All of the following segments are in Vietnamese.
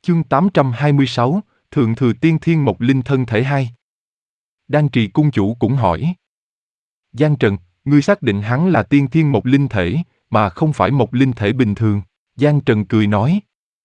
Chương 826, Thượng thừa tiên thiên mộc linh thân thể 2. Đan Trì cung chủ cũng hỏi. Giang Trần, ngươi xác định hắn là tiên thiên mộc linh thể, mà không phải mộc linh thể bình thường. Giang Trần cười nói.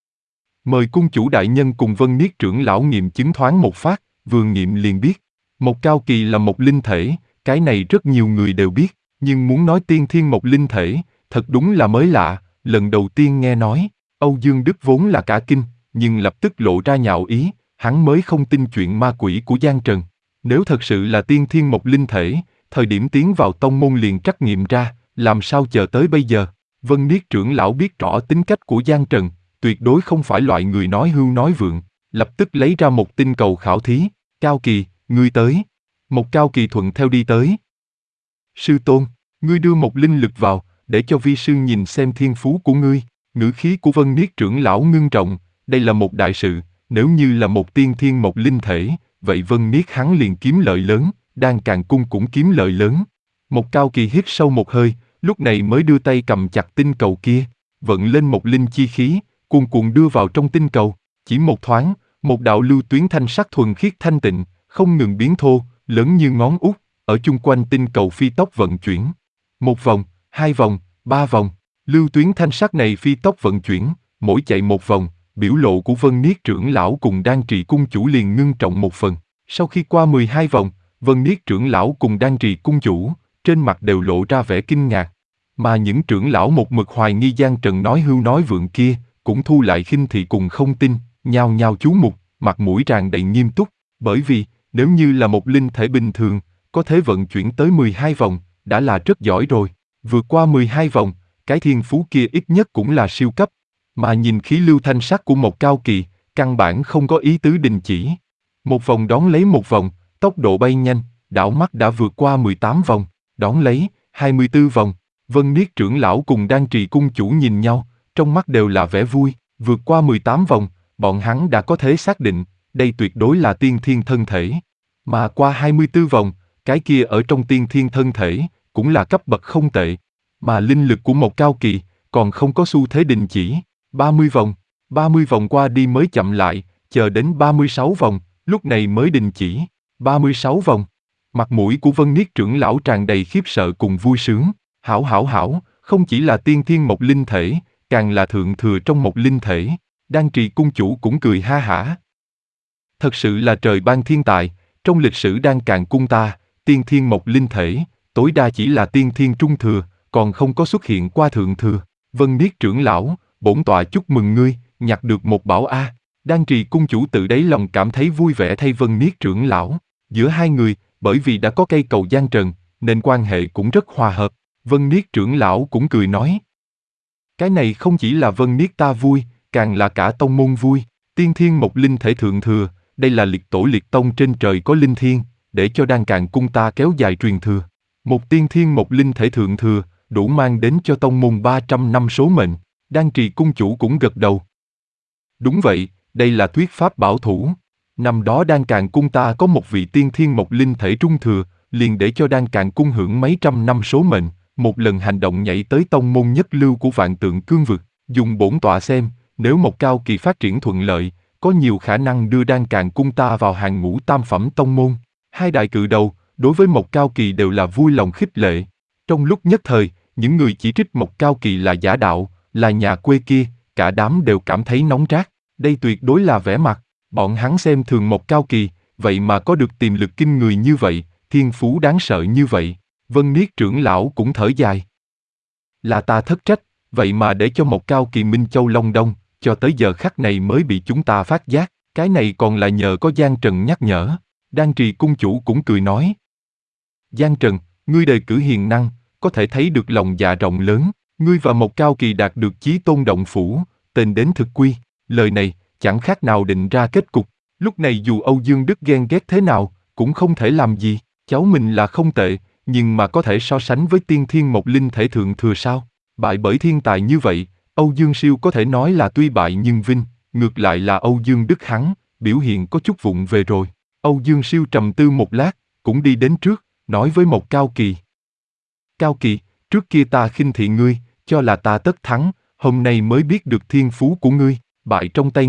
Mời cung chủ đại nhân cùng Vân Niết trưởng lão nghiệm chứng thoáng một phát, vừa nghiệm liền biết. Mộc Cao Kỳ là mộc linh thể, cái này rất nhiều người đều biết, nhưng muốn nói tiên thiên mộc linh thể, thật đúng là mới lạ, lần đầu tiên nghe nói. Âu Dương Đức vốn là cả kinh, nhưng lập tức lộ ra nhạo ý, hắn mới không tin chuyện ma quỷ của Giang Trần. Nếu thật sự là tiên thiên mộc linh thể, thời điểm tiến vào tông môn liền trắc nghiệm ra, làm sao chờ tới bây giờ? Vân Niết trưởng lão biết rõ tính cách của Giang Trần, tuyệt đối không phải loại người nói hưu nói vượng, lập tức lấy ra một tinh cầu khảo thí. Cao Kỳ, ngươi tới. Một Cao Kỳ thuận theo đi tới. Sư tôn, ngươi đưa một linh lực vào, để cho vi sư nhìn xem thiên phú của ngươi. Ngữ khí của Vân Niết trưởng lão ngưng trọng, đây là một đại sự, nếu như là một tiên thiên mộc linh thể, vậy Vân Niết hắn liền kiếm lợi lớn, Đan Càn Cung cũng kiếm lợi lớn. Một Cao Kỳ hít sâu một hơi, lúc này mới đưa tay cầm chặt tinh cầu kia, vận lên một linh chi khí, cuồn cuộn đưa vào trong tinh cầu. Chỉ một thoáng, một đạo lưu tuyến thanh sắc thuần khiết thanh tịnh, không ngừng biến thô, lớn như ngón út, ở chung quanh tinh cầu phi tốc vận chuyển. Một vòng, hai vòng, ba vòng, lưu tuyến thanh sắc này phi tốc vận chuyển, mỗi chạy một vòng, biểu lộ của Vân Niết trưởng lão cùng Đan Trì cung chủ liền ngưng trọng một phần. Sau khi qua 12 vòng, Vân Niết trưởng lão cùng Đan Trì cung chủ, trên mặt đều lộ ra vẻ kinh ngạc. Mà những trưởng lão một mực hoài nghi Giang Trần nói hưu nói vượng kia, cũng thu lại khinh thị cùng không tin, nhao nhao chú mục, mặt mũi tràn đầy nghiêm túc, bởi vì, nếu như là một linh thể bình thường, có thể vận chuyển tới 12 vòng, đã là rất giỏi rồi. Vượt qua 12 vòng, cái thiên phú kia ít nhất cũng là siêu cấp. Mà nhìn khí lưu thanh sắc của một Cao Kỳ, căn bản không có ý tứ đình chỉ. Một vòng đón lấy một vòng, tốc độ bay nhanh, đảo mắt đã vượt qua 18 vòng, đón lấy, 24 vòng. Vân Niết trưởng lão cùng Đan Trì cung chủ nhìn nhau, trong mắt đều là vẻ vui. Vượt qua 18 vòng, bọn hắn đã có thể xác định, đây tuyệt đối là tiên thiên thân thể. Mà qua 24 vòng, cái kia ở trong tiên thiên thân thể, cũng là cấp bậc không tệ. Mà linh lực của một Cao Kỳ, còn không có xu thế đình chỉ. 30 vòng qua đi mới chậm lại, chờ đến 36 vòng, lúc này mới đình chỉ. 36 vòng. Mặt mũi của Vân Niết trưởng lão tràn đầy khiếp sợ cùng vui sướng. Hảo, không chỉ là tiên thiên mộc linh thể, càng là thượng thừa trong mộc linh thể. Đan Trì cung chủ cũng cười ha hả. Thật sự là trời ban thiên tài, trong lịch sử Đan Càn Cung ta, tiên thiên mộc linh thể, tối đa chỉ là tiên thiên trung thừa, còn không có xuất hiện qua thượng thừa. Vân Niết trưởng lão, bổn tọa chúc mừng ngươi, nhặt được một bảo a. Đan Trì cung chủ tự đáy lòng cảm thấy vui vẻ thay Vân Niết trưởng lão. Giữa hai người, bởi vì đã có cây cầu Giang Trần, nên quan hệ cũng rất hòa hợp. Vân Niết trưởng lão cũng cười nói. Cái này không chỉ là Vân Niết ta vui, càng là cả tông môn vui. Tiên thiên mộc linh thể thượng thừa, đây là liệt tổ liệt tông trên trời có linh thiên, để cho Đan Càn Cung ta kéo dài truyền thừa. Một tiên thiên mộc linh thể thượng thừa, đủ mang đến cho tông môn 300 năm số mệnh. Đan Trì cung chủ cũng gật đầu. Đúng vậy, đây là thuyết pháp bảo thủ. Năm đó Đan Càn Cung ta có một vị tiên thiên mộc linh thể trung thừa, liền để cho Đan Càn Cung hưởng mấy trăm năm số mệnh, một lần hành động nhảy tới tông môn nhất lưu của Vạn Tượng Cương vực. Dùng bổn tọa xem, nếu một Cao Kỳ phát triển thuận lợi, có nhiều khả năng đưa Đan Càn Cung ta vào hàng ngũ tam phẩm tông môn. Hai đại cự đầu, đối với một Cao Kỳ đều là vui lòng khích lệ. Trong lúc nhất thời, những người chỉ trích một Cao Kỳ là giả đạo, là nhà quê kia, cả đám đều cảm thấy nóng rát. Đây tuyệt đối là vẻ mặt, bọn hắn xem thường một Cao Kỳ, vậy mà có được tiềm lực kinh người như vậy, thiên phú đáng sợ như vậy. Vân Niết trưởng lão cũng thở dài. Là ta thất trách, vậy mà để cho một Cao Kỳ Minh Châu Long Đông, cho tới giờ khắc này mới bị chúng ta phát giác, cái này còn là nhờ có Giang Trần nhắc nhở. Đan Trì cung chủ cũng cười nói. Giang Trần, ngươi đề cử hiền năng, có thể thấy được lòng dạ rộng lớn, ngươi và một Cao Kỳ đạt được chí tôn động phủ, tên đến thực quy, lời này, chẳng khác nào định ra kết cục. Lúc này dù Âu Dương Đức ghen ghét thế nào, cũng không thể làm gì, cháu mình là không tệ, nhưng mà có thể so sánh với tiên thiên mộc linh thể thượng thừa sao? Bại bởi thiên tài như vậy, Âu Dương Siêu có thể nói là tuy bại nhưng vinh, ngược lại là Âu Dương Đức hắn, biểu hiện có chút vụng về rồi. Âu Dương Siêu trầm tư một lát, cũng đi đến trước, nói với một Cao Kỳ. Cao Kỳ, trước kia ta khinh thị ngươi, cho là ta tất thắng, hôm nay mới biết được thiên phú của ngươi, bại trong tay ngươi,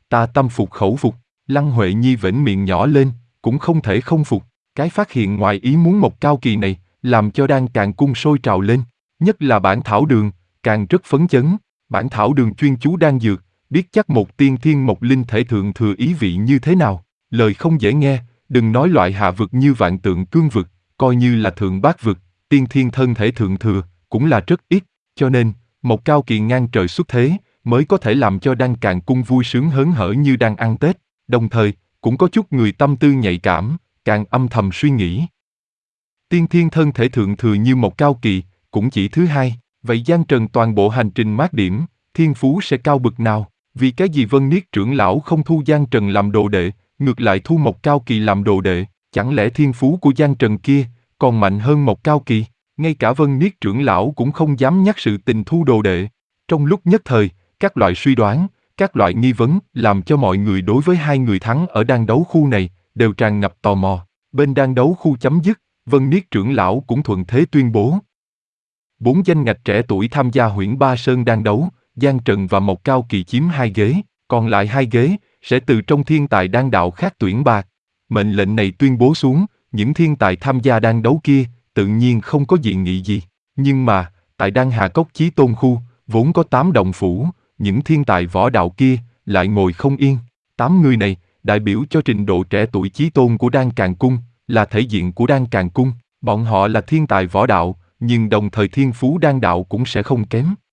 ta tâm phục khẩu phục. Lăng Huệ Nhi vểnh miệng nhỏ lên, cũng không thể không phục. Cái phát hiện ngoài ý muốn một cao kỳ này, làm cho Đan Càn Cung sôi trào lên. Nhất là Bản Thảo Đường, càng rất phấn chấn. Bản Thảo Đường chuyên chú đan dược, biết chắc một tiên thiên một linh thể thượng thừa ý vị như thế nào. Lời không dễ nghe, đừng nói loại hạ vực như Vạn Tượng Cương vực, coi như là thượng bát vực, tiên thiên thân thể thượng thừa, cũng là rất ít. Cho nên, một cao kỳ ngang trời xuất thế, mới có thể làm cho Đan Càn Cung vui sướng hớn hở như đang ăn Tết. Đồng thời, cũng có chút người tâm tư nhạy cảm, càng âm thầm suy nghĩ. Tiên thiên thân thể thượng thừa như một cao kỳ, cũng chỉ thứ hai, vậy Giang Trần toàn bộ hành trình mát điểm, thiên phú sẽ cao bực nào? Vì cái gì Vân Niết trưởng lão không thu Giang Trần làm đồ đệ, ngược lại thu một cao kỳ làm đồ đệ, chẳng lẽ thiên phú của Giang Trần kia còn mạnh hơn một cao kỳ? Ngay cả Vân Niết trưởng lão cũng không dám nhắc sự tình thu đồ đệ. Trong lúc nhất thời, các loại suy đoán, các loại nghi vấn làm cho mọi người đối với hai người thắng ở đan đấu khu này đều tràn ngập tò mò. Bên đan đấu khu chấm dứt, Vân Niết trưởng lão cũng thuận thế tuyên bố. 4 danh ngạch trẻ tuổi tham gia Huyễn Ba Sơn đan đấu, Giang Trần và Mộc Cao Kỳ chiếm 2 ghế, còn lại 2 ghế sẽ từ trong thiên tài đan đạo khác tuyển bạc. Mệnh lệnh này tuyên bố xuống, những thiên tài tham gia đan đấu kia tự nhiên không có dị nghị gì. Nhưng mà, tại Đan Hà Cốc Chí Tôn khu, vốn có 8 động phủ, những thiên tài võ đạo kia lại ngồi không yên. 8 người này đại biểu cho trình độ trẻ tuổi chí tôn của Đan Càn Cung, là thể diện của Đan Càn Cung. Bọn họ là thiên tài võ đạo, nhưng đồng thời thiên phú đan đạo cũng sẽ không kém.